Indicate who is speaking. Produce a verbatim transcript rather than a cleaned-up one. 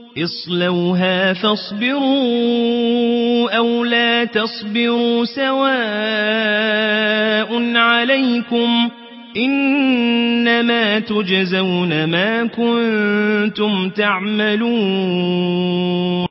Speaker 1: اصلوها فاصبروا أو لا تصبروا سواء عليكم إنما تجزون ما كنتم تعملون.